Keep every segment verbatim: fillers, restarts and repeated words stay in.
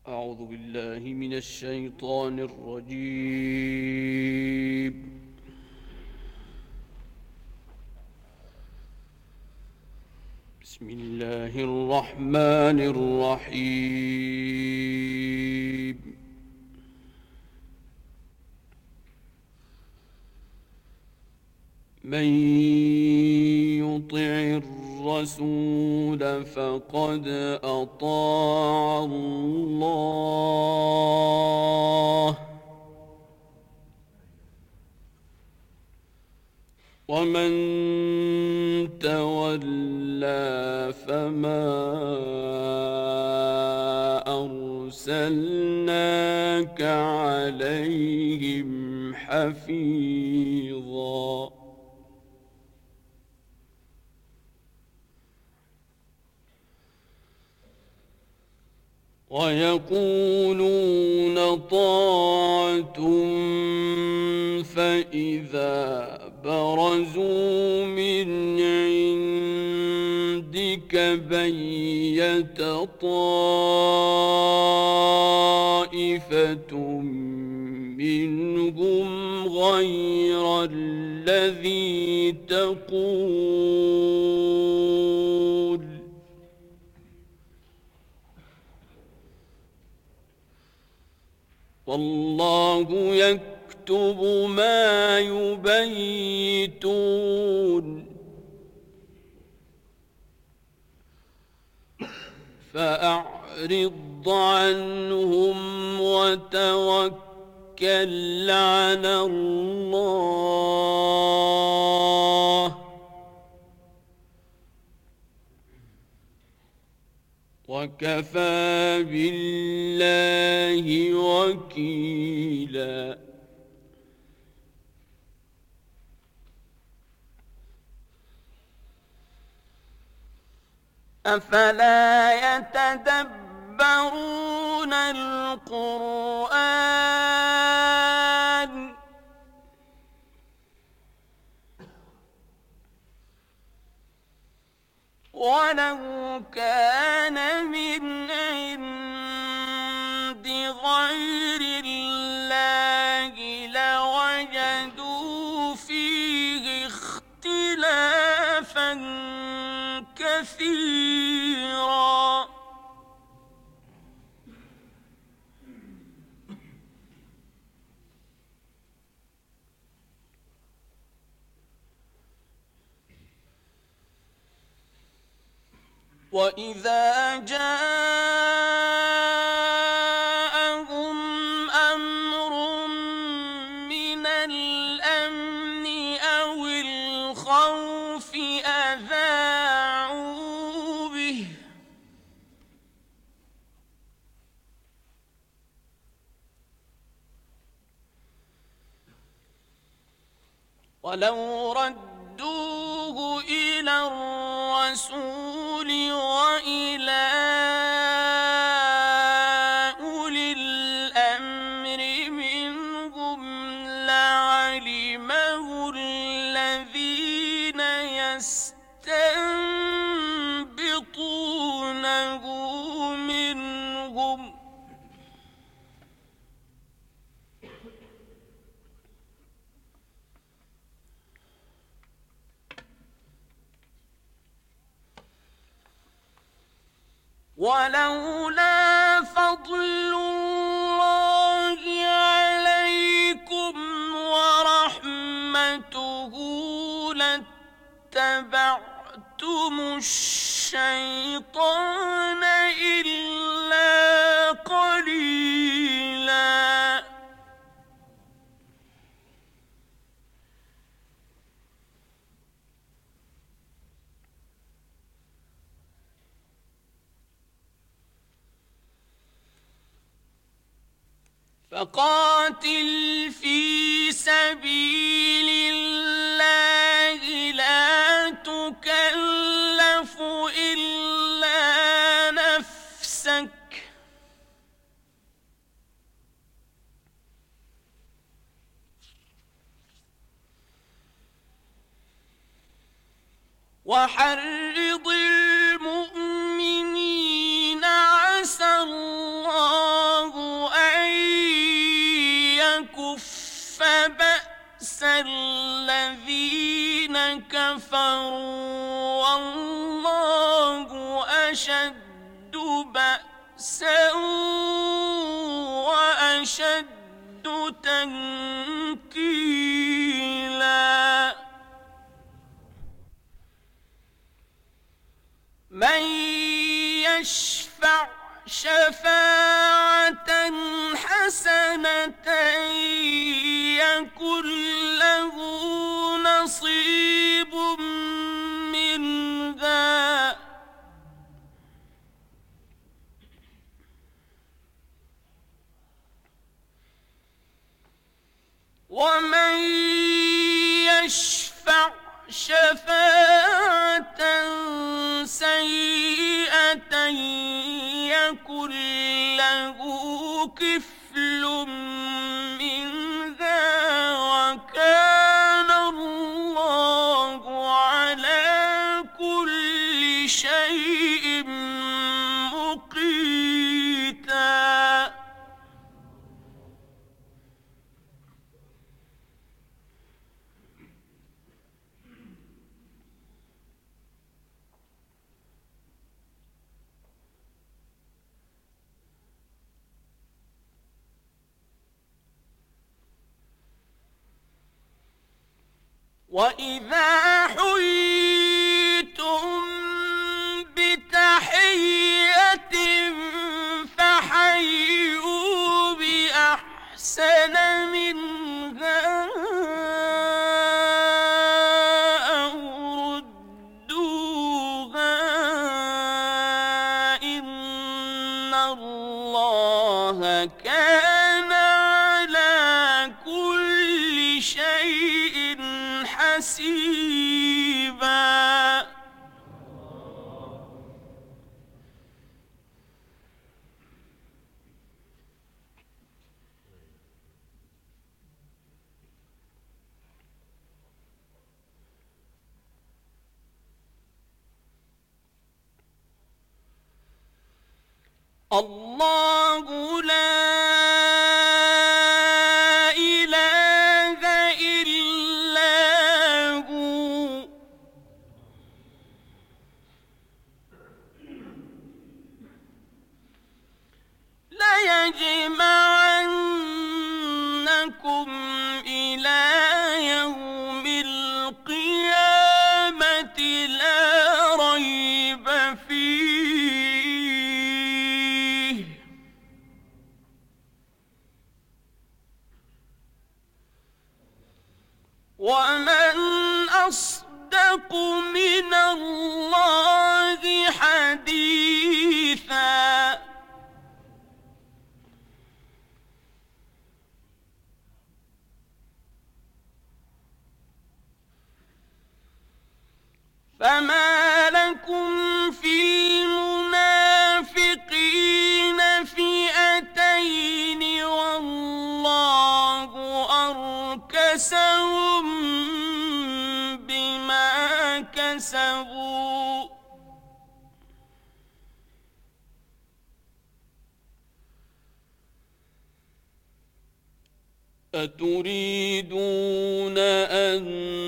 أعوذ بالله من الشيطان الرجيم. بسم الله الرحمن الرحيم. من يطع الرسول فقد أطاع الله، ومن تولى فما أرسلناك عليهم حفيظا. ويقولون طاعة فإذا برزوا من عندك بيت طائفة منهم غير الذي تقول، والله يكتب ما يبيتون. فأعرض عنهم وتوكل على الله، وكفى بالله وكيلا. أفلا يتدبرون القرآن ولو كان من عند غير الله لوجدوا فيه اختلافا كثيرا. وإذا جاءهم أمر من الأمن أو الخوف أذاعوا به، ولو ردوه إلى الرسول وإلى أولي الأمر منهم لعلمه الذين يستنبطونه منهم، ولولا فضل الله عليكم ورحمته لاتبعتم الشيطان إلا قليلا. فقاتل في سبيل الله لا تكلف إلا نفسك، وحرض المؤمنين عسى الله كفروا والله أشد بأسا وأشد تنكيلا من يشفع شفاعة حسنة يكن له نصيب منها ومن يشفع شفاعة سيئة يكن له كفل منها وكان الله على كل شيء مقيتا وَإِذَا حُيِّيتُم بِتَحِيَّةٍ فَحَيُّوا بِأَحْسَنَ مِنْهَا أَوْ رُدُّوهَا إِنَّ اللَّهَ كَانَ عَلَى كُلِّ شَيْءٍ حسيبا الله لا إله إلا هو ليجمعنكم إلى يوم القيامة لا ريب فيه ومن أصدق من الله حديثا فما لكم في المنافقين فئتين والله أركسهم بما كسبوا أتريدون أن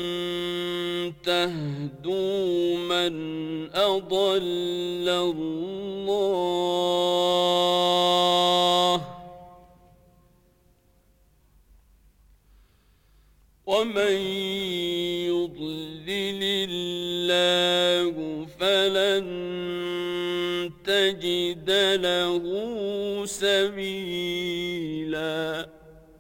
تهدوا من أضل الله ومن يضلل الله فلن تجد له سبيلا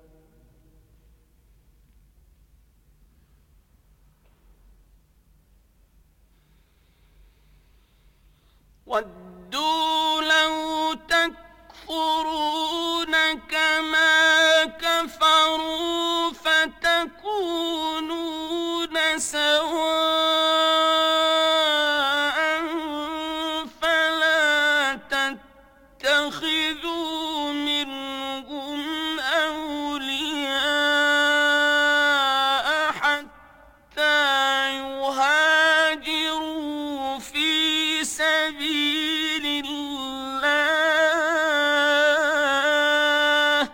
وَدُّوا لَوْ تَكْفُرُونَ كَمَا كَفَرُوا فَتَكُونُونَ سَوَاءً فَلَا تَتَّخِذُوا مِنْهُمْ أَوْلِيَاءَ حَتَّى يُهَاجِرُوا فِي سَبِيلِ اللَّهِ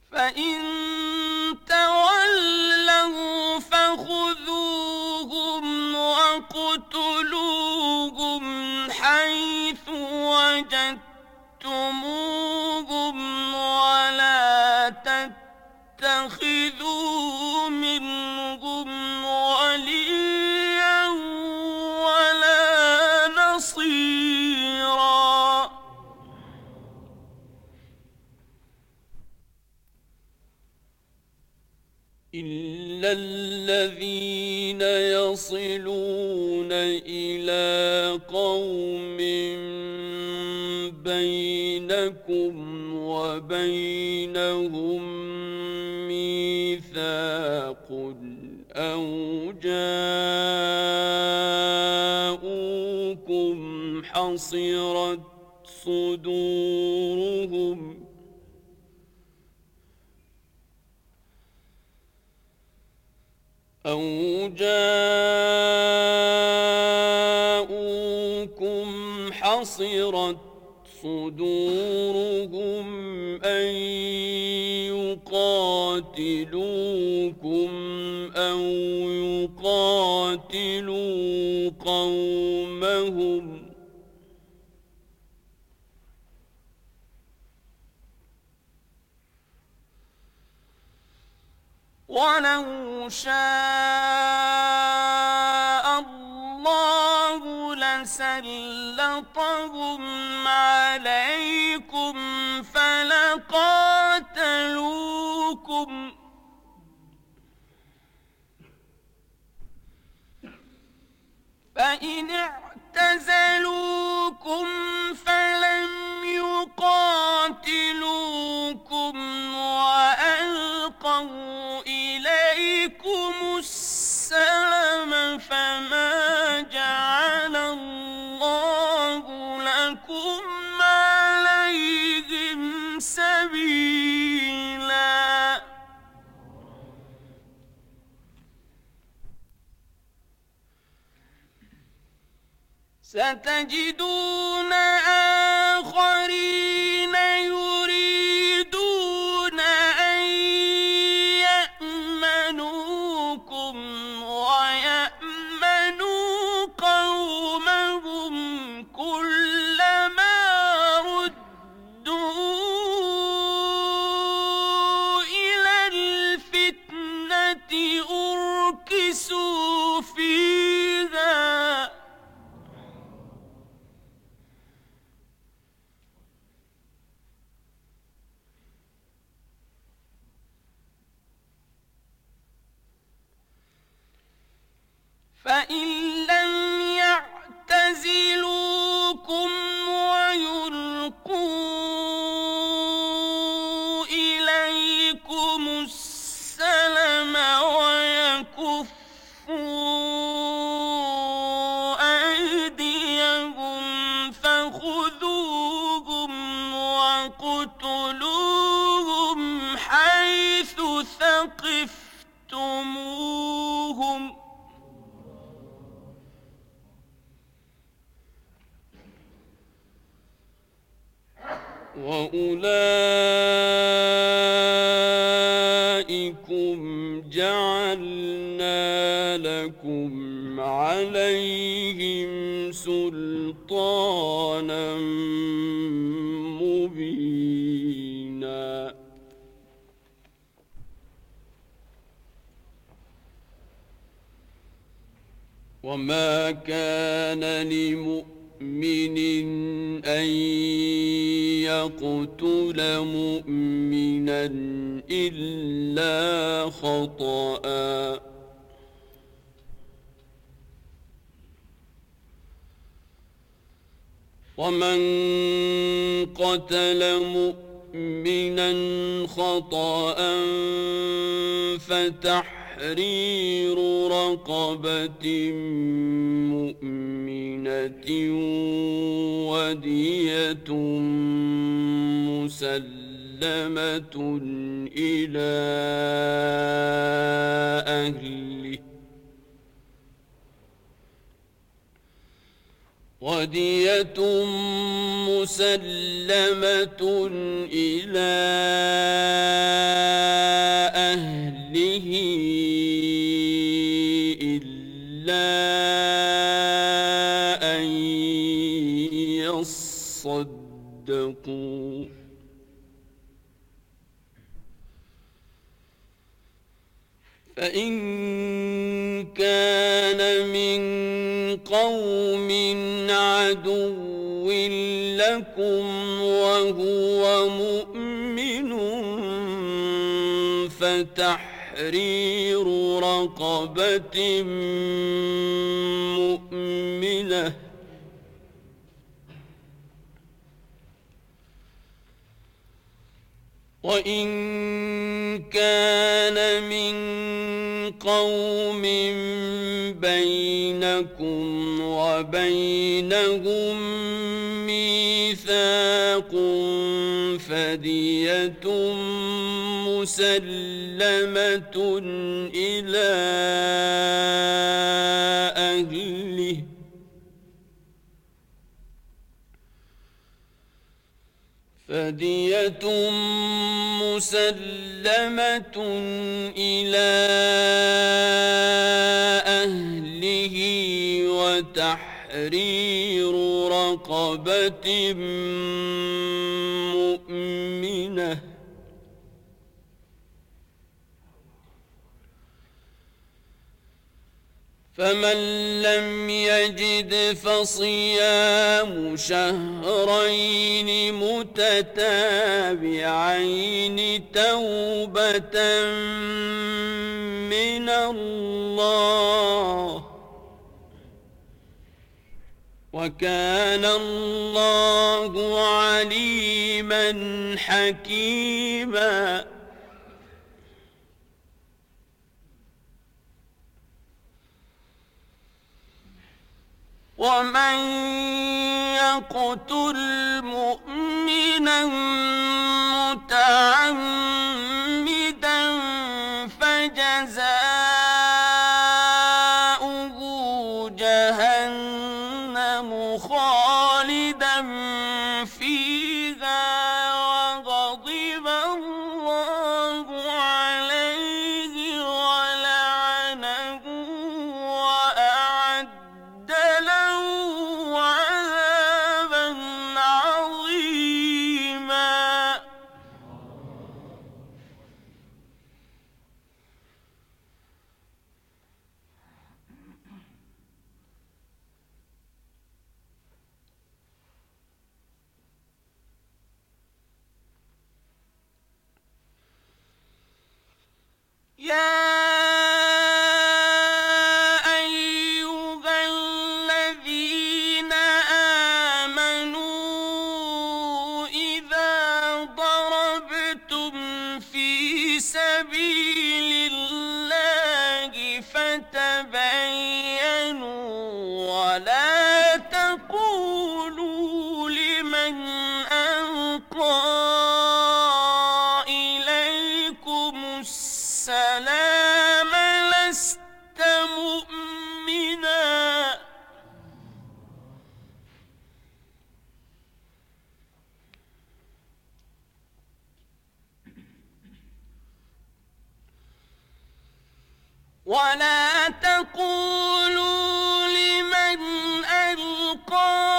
فإن تولوا فخذوهم واقتلوهم حيث وجدتموهم ولا تتخذوا منهم وليا ولا نصيرا إلا الذين يصلون إلى قوم بينكم وبينهم ميثاق أو جاءوكم حصرت صدورهم أو جاءوكم حصرت صدورهم أن يقاتلوكم أو يقاتلوا قومهم ولو شاء الله لسلطهم عليكم فلقاتلوكم فإن اعتزلوكم فلم يقاتلوكم وألقوا إليكم السلم فما جعل الله لكم عليهم سبيلا ستجدون آخرين يريدون أن يأمنوكم ويأمنوا قومهم كلما ردوا إلى الفتنة أركسوا فيها فإن لم يعتزلوكم ويلقوا إليكم السلم ويكفوا أيديهم فخذوهم واقتلوهم حيث ثقفتموهم وأولئكم جعلنا لكم عليهم سلطانا مبينا وما كان لمؤمن مؤمن أن يقتل مؤمنا إلا خطأ ومن قتل مؤمنا خطأ فتحرير رقبة مؤمنة ودية مسلمة إلى أهله ودية مسلمة إلى أهله إلا أن يصدقوا فإن كان من قوم عدو لكم وهو مؤمن فتحرير رقبة مؤمنة وإن كان من قوم بينكم وبينهم ميثاق فدية مسلمة إلى أهله فدية مسلمة إلى أهله وتحرير رقبة مؤمنة فمن لم يجد فصيام شهرين متتابعين توبة من الله وكان الله عليما حكيما ومن يقتل مؤمنا متعمدا فجزاؤه جهنم خالدا فيها وغضب الله عليه ولعنه وأعد له عذابا عظيما يا أيها الذين آمنوا إذا ضربتم في سبيل الله فتبينوا ولا تقولوا لمن ألقى السلام لست مؤمنا ولا تقولوا لمن ألقى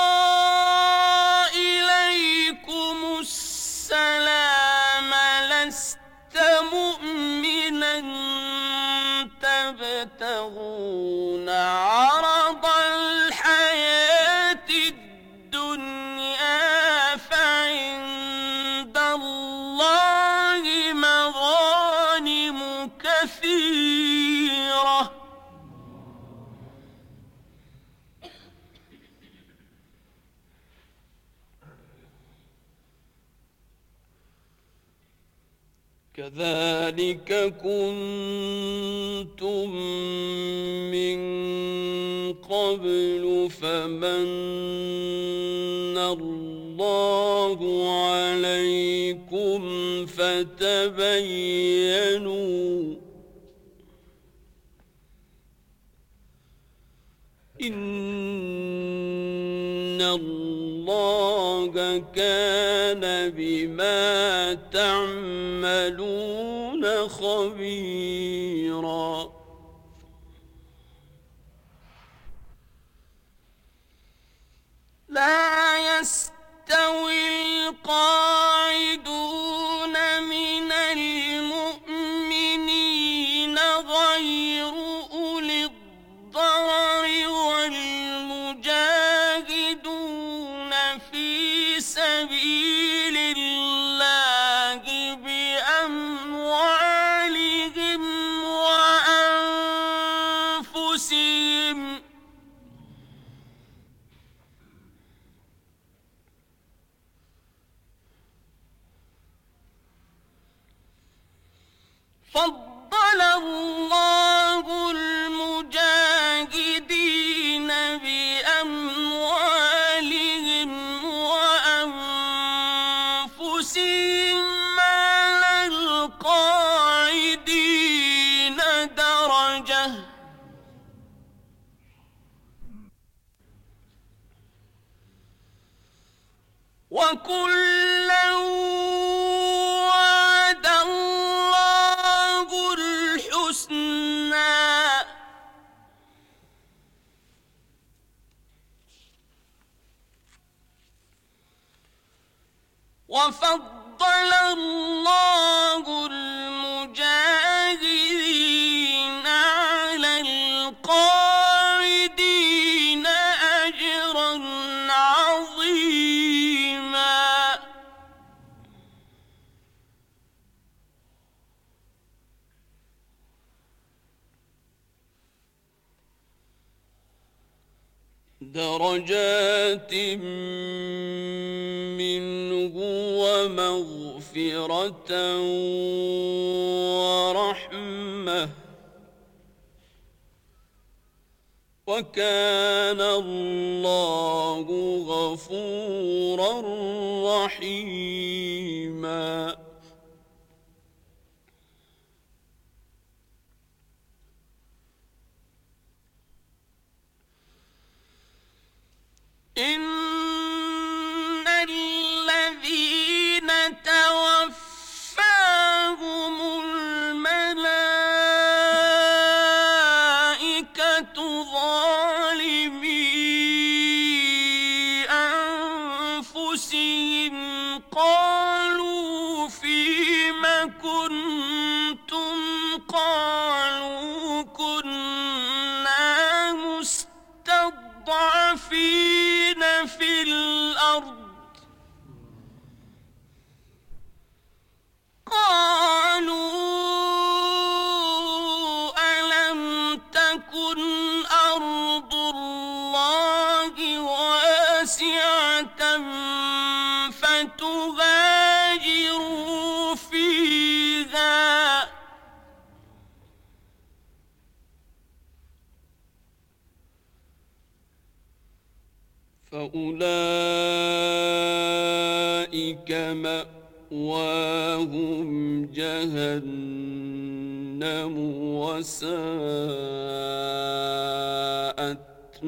إليكم السلام لست مؤمنا تبتغون عرض الحياة الدنيا فعند الله مغانم كثيرة كذلك كنتم من قبل فمن الله عليكم فتبينوا إن الله كان بما تعملون خبيرا لا يستوي القاعدون من المؤمنين غير أولي الضرر والمجاهدون في سبيل الله بأموالهم وأنفسهم فضل الله المجاهدين بأموالهم وأنفسهم على القاعدين درجة وكلا وعد الله الحسنى وفضل الله المجاهدين على القاعدين أجرا عظيما درجات منه ومغفرة ورحمة وكان الله غفورا رحيما إن الذين توفاهم الملائكة ظالمي أنفسهم قالوا فيم كنتم قالوا كنا مستضعفين في الأرض قالوا ألم تكن أرض الله واسعة فتهاجروا فيها فأولئك مأواهم جهنم وساءت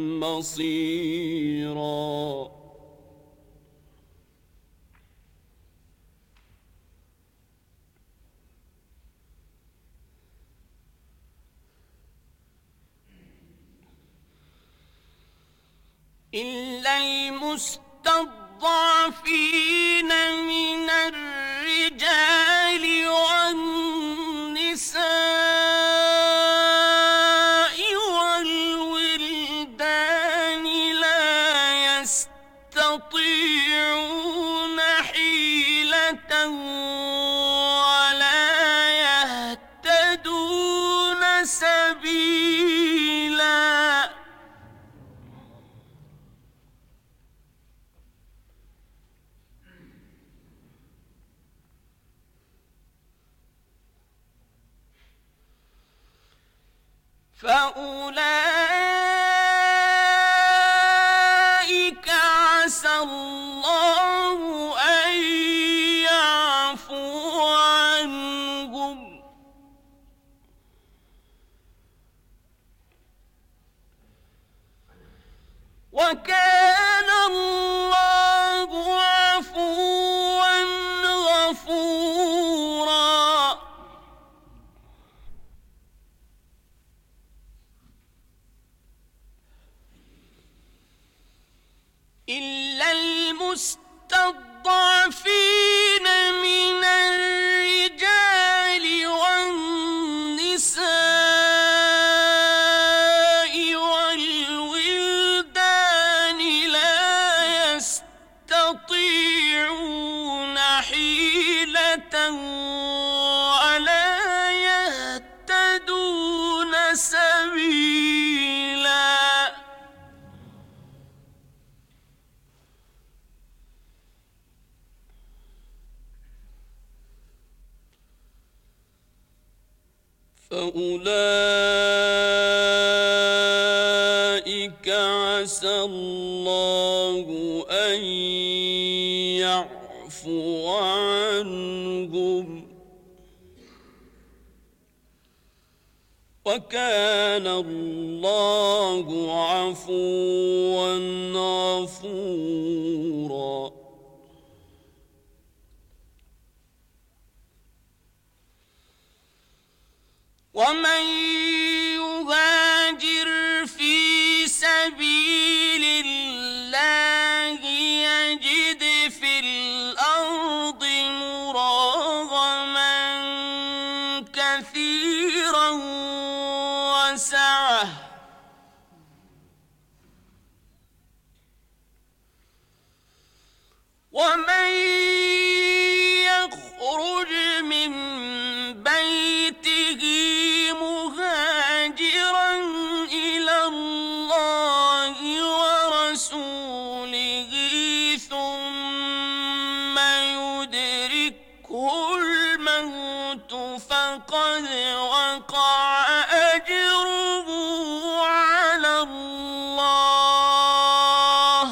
مصيرا إلا المستضعفين من الرجال والنساء والولدان لا يستطيعون حيلة ولا يهتدون سبيلا فأولئك عسى الله أن يعفو عنهم وكان الله إلا المستضعفين من الرجال والنساء والولدان لا يستطيعون حيلة ولا يهتدون سبيلا فأولئك عسى الله أن يعفو عنهم وكان الله عفوا غفورا ومن يهاجر في سبيل الله يجد في الأرض مراغما كثيرا وسعة ومن يخرج من بيته مهاجرا إلى الله ورسوله ثم يدركه الموت فقد وقع أجره على الله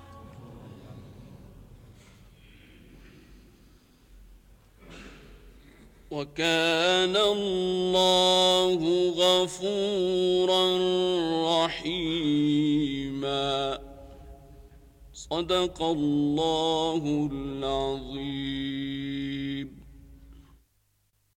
وكان الله غفورا رحيما صدق الله العظيم.